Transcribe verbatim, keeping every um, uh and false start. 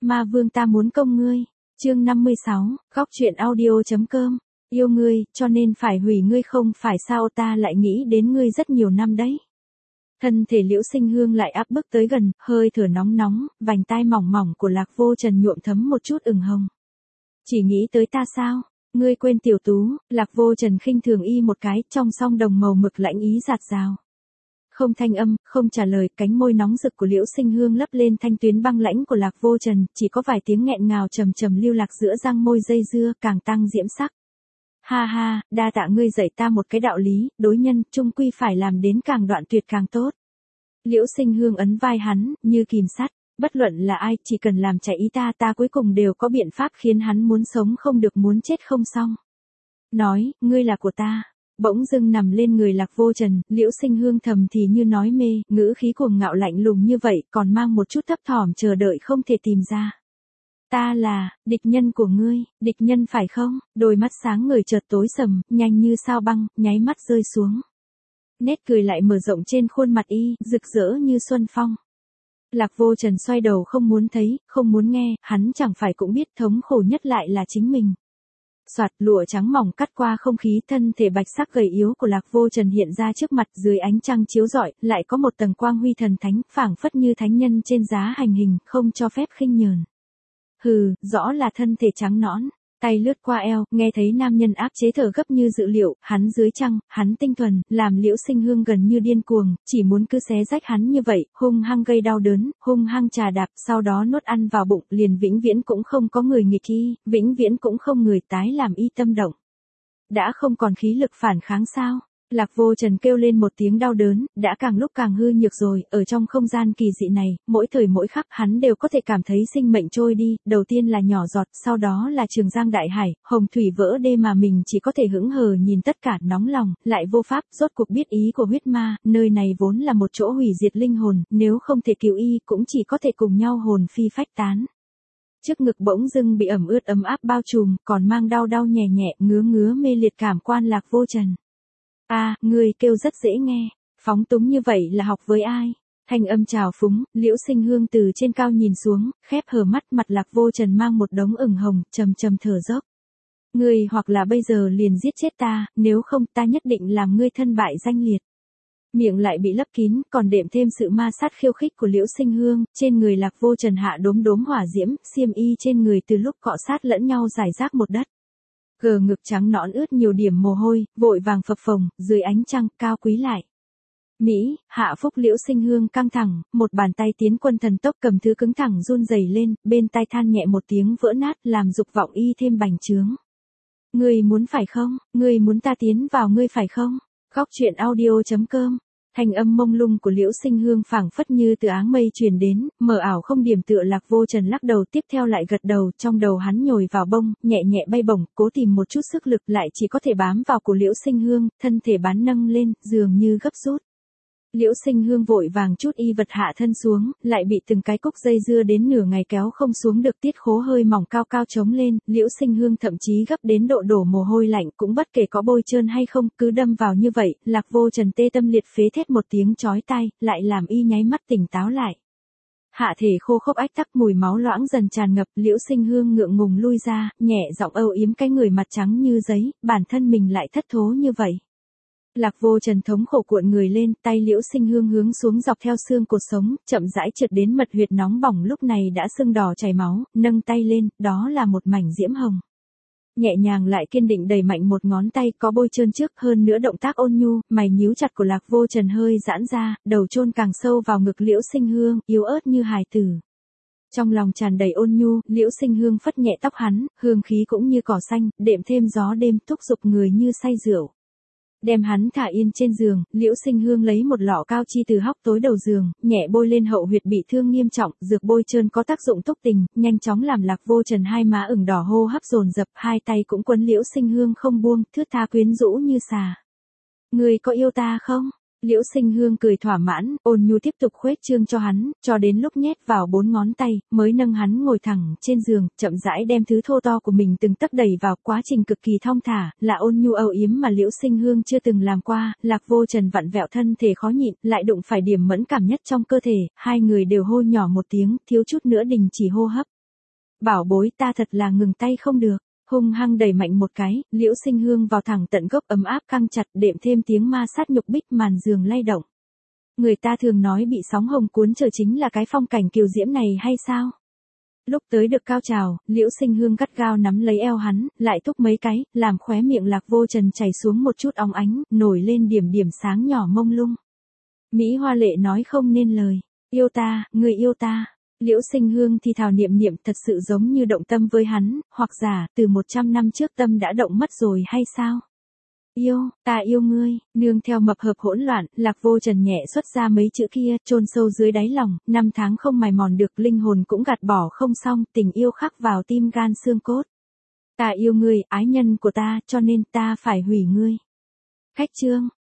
Ma vương ta muốn công ngươi. Chương năm mươi sáu, góc truyện audio.com. Yêu ngươi, cho nên phải hủy ngươi không phải sao ta lại nghĩ đến ngươi rất nhiều năm đấy. Thân thể Liễu Sinh Hương lại áp bức tới gần, hơi thở nóng nóng, vành tai mỏng mỏng của Lạc Vô Trần nhuộm thấm một chút ửng hồng. Chỉ nghĩ tới ta sao? Ngươi quên tiểu tú, Lạc Vô Trần khinh thường y một cái, trong song đồng màu mực lãnh ý giạt rào. Không thanh âm, không trả lời, cánh môi nóng rực của Liễu Sinh Hương lấp lên thanh tuyến băng lãnh của Lạc Vô Trần, chỉ có vài tiếng nghẹn ngào trầm trầm lưu lạc giữa răng môi dây dưa, càng tăng diễm sắc. Ha ha, đa tạ ngươi dạy ta một cái đạo lý, đối nhân, chung quy phải làm đến càng đoạn tuyệt càng tốt. Liễu Sinh Hương ấn vai hắn, như kìm sắt, bất luận là ai, chỉ cần làm chạy ý ta ta cuối cùng đều có biện pháp khiến hắn muốn sống không được muốn chết không xong. Nói, ngươi là của ta. Bỗng dưng nằm lên người Lạc Vô Trần, Liễu Sinh Hương thầm thì như nói mê, ngữ khí cuồng ngạo lạnh lùng như vậy, còn mang một chút thấp thỏm chờ đợi không thể tìm ra. Ta là, địch nhân của ngươi, địch nhân phải không? Đôi mắt sáng người chợt tối sầm, nhanh như sao băng, nháy mắt rơi xuống. Nét cười lại mở rộng trên khuôn mặt y, rực rỡ như xuân phong. Lạc Vô Trần xoay đầu không muốn thấy, không muốn nghe, hắn chẳng phải cũng biết thống khổ nhất lại là chính mình. Soạt, lụa trắng mỏng cắt qua không khí, thân thể bạch sắc gầy yếu của Lạc Vô Trần hiện ra trước mặt, dưới ánh trăng chiếu rọi, lại có một tầng quang huy thần thánh, phảng phất như thánh nhân trên giá hành hình, không cho phép khinh nhờn. Hừ, rõ là thân thể trắng nõn, tay lướt qua eo, nghe thấy nam nhân áp chế thở gấp như dự liệu, hắn dưới trăng, hắn tinh thuần, làm Liễu Sinh Hương gần như điên cuồng, chỉ muốn cứ xé rách hắn như vậy, hung hăng gây đau đớn, hung hăng trà đạp, sau đó nuốt ăn vào bụng, liền vĩnh viễn cũng không có người nghịch y, vĩnh viễn cũng không người tái làm y tâm động. Đã không còn khí lực phản kháng sao? Lạc Vô Trần kêu lên một tiếng đau đớn, đã càng lúc càng hư nhược rồi, ở trong không gian kỳ dị này, mỗi thời mỗi khắc hắn đều có thể cảm thấy sinh mệnh trôi đi, đầu tiên là nhỏ giọt, sau đó là trường giang đại hải, hồng thủy vỡ đê mà mình chỉ có thể hững hờ nhìn tất cả nóng lòng, lại vô pháp, rốt cuộc biết ý của huyết ma, nơi này vốn là một chỗ hủy diệt linh hồn, nếu không thể cứu y, cũng chỉ có thể cùng nhau hồn phi phách tán. Trước ngực bỗng dưng bị ẩm ướt ấm áp bao trùm, còn mang đau đau nhẹ nhẹ, ngứa ngứa mê liệt cảm quan Lạc Vô Trần. A, à, ngươi kêu rất dễ nghe, phóng túng như vậy là học với ai? Thanh âm trào phúng, Liễu Sinh Hương từ trên cao nhìn xuống, khép hờ mắt, mặt Lạc Vô Trần mang một đống ửng hồng, trầm trầm thở dốc. Ngươi hoặc là bây giờ liền giết chết ta, nếu không ta nhất định làm ngươi thân bại danh liệt. Miệng lại bị lấp kín, còn đệm thêm sự ma sát khiêu khích của Liễu Sinh Hương, trên người Lạc Vô Trần hạ đốm đốm hỏa diễm, xiêm y trên người từ lúc cọ sát lẫn nhau rải rác một đất. Gờ ngực trắng nõn ướt nhiều điểm mồ hôi, vội vàng phập phồng, dưới ánh trăng, cao quý lại. Mỹ, hạ phúc Liễu Sinh Hương căng thẳng, một bàn tay tiến quân thần tốc cầm thứ cứng thẳng run rẩy lên, bên tai than nhẹ một tiếng vỡ nát, làm dục vọng y thêm bành trướng. Ngươi muốn phải không? Ngươi muốn ta tiến vào ngươi phải không? Góc truyện audio.com. Thanh âm mông lung của Liễu Sinh Hương phảng phất như từ áng mây truyền đến, mờ ảo không điểm tựa. Lạc Vô Trần lắc đầu tiếp theo lại gật đầu, trong đầu hắn nhồi vào bông, nhẹ nhẹ bay bổng, cố tìm một chút sức lực lại chỉ có thể bám vào cổ Liễu Sinh Hương, thân thể bán nâng lên, dường như gấp rút. Liễu Sinh Hương vội vàng chút y vật hạ thân xuống, lại bị từng cái cúc dây dưa đến nửa ngày kéo không xuống được, tiết khố hơi mỏng cao cao trống lên, Liễu Sinh Hương thậm chí gấp đến độ đổ mồ hôi lạnh, cũng bất kể có bôi trơn hay không, cứ đâm vào như vậy, Lạc Vô Trần tê tâm liệt phế thét một tiếng chói tai, lại làm y nháy mắt tỉnh táo lại. Hạ thể khô khốc ách tắc, mùi máu loãng dần tràn ngập, Liễu Sinh Hương ngượng ngùng lui ra, nhẹ giọng âu yếm cái người mặt trắng như giấy, bản thân mình lại thất thố như vậy. Lạc Vô Trần thống khổ cuộn người lên, tay Liễu Sinh Hương hướng xuống dọc theo xương cột sống, chậm rãi trượt đến mật huyệt nóng bỏng lúc này đã sưng đỏ chảy máu, nâng tay lên, đó là một mảnh diễm hồng. Nhẹ nhàng lại kiên định đẩy mạnh một ngón tay có bôi trơn trước, hơn nữa động tác ôn nhu, mày nhíu chặt của Lạc Vô Trần hơi giãn ra, đầu chôn càng sâu vào ngực Liễu Sinh Hương, yếu ớt như hài tử. Trong lòng tràn đầy ôn nhu, Liễu Sinh Hương phất nhẹ tóc hắn, hương khí cũng như cỏ xanh, đệm thêm gió đêm thúc giục người như say rượu. Đem hắn thả yên trên giường, Liễu Sinh Hương lấy một lọ cao chi từ hốc tối đầu giường, nhẹ bôi lên hậu huyệt bị thương nghiêm trọng, dược bôi trơn có tác dụng túc tình, nhanh chóng làm Lạc Vô Trần hai má ửng đỏ hô hấp dồn dập, hai tay cũng quấn Liễu Sinh Hương không buông, thướt tha quyến rũ như xà. Ngươi có yêu ta không? Liễu Sinh Hương cười thỏa mãn, ôn nhu tiếp tục khuếch trương cho hắn, cho đến lúc nhét vào bốn ngón tay, mới nâng hắn ngồi thẳng trên giường, chậm rãi đem thứ thô to của mình từng tấc đẩy vào, quá trình cực kỳ thong thả, là ôn nhu âu yếm mà Liễu Sinh Hương chưa từng làm qua. Lạc Vô Trần vặn vẹo thân thể khó nhịn, lại đụng phải điểm mẫn cảm nhất trong cơ thể, hai người đều hô nhỏ một tiếng, thiếu chút nữa đình chỉ hô hấp. Bảo bối ta thật là ngừng tay không được. Hung hăng đẩy mạnh một cái, Liễu Sinh Hương vào thẳng tận gốc ấm áp căng chặt đệm thêm tiếng ma sát nhục bích màn giường lay động. Người ta thường nói bị sóng hồng cuốn chờ chính là cái phong cảnh kiều diễm này hay sao? Lúc tới được cao trào, Liễu Sinh Hương gắt gao nắm lấy eo hắn, lại thúc mấy cái, làm khóe miệng Lạc Vô Trần chảy xuống một chút óng ánh, nổi lên điểm điểm sáng nhỏ mông lung. Mỹ Hoa Lệ nói không nên lời, yêu ta, người yêu ta. Liễu Sinh Hương thì thào niệm niệm thật sự giống như động tâm với hắn, hoặc giả, từ một trăm năm trước tâm đã động mất rồi hay sao? Yêu, ta yêu ngươi, nương theo mập hợp hỗn loạn, Lạc Vô Trần nhẹ xuất ra mấy chữ kia, chôn sâu dưới đáy lòng, năm tháng không mài mòn được, linh hồn cũng gạt bỏ không xong, tình yêu khắc vào tim gan xương cốt. Ta yêu ngươi, ái nhân của ta, cho nên ta phải hủy ngươi. Khách chương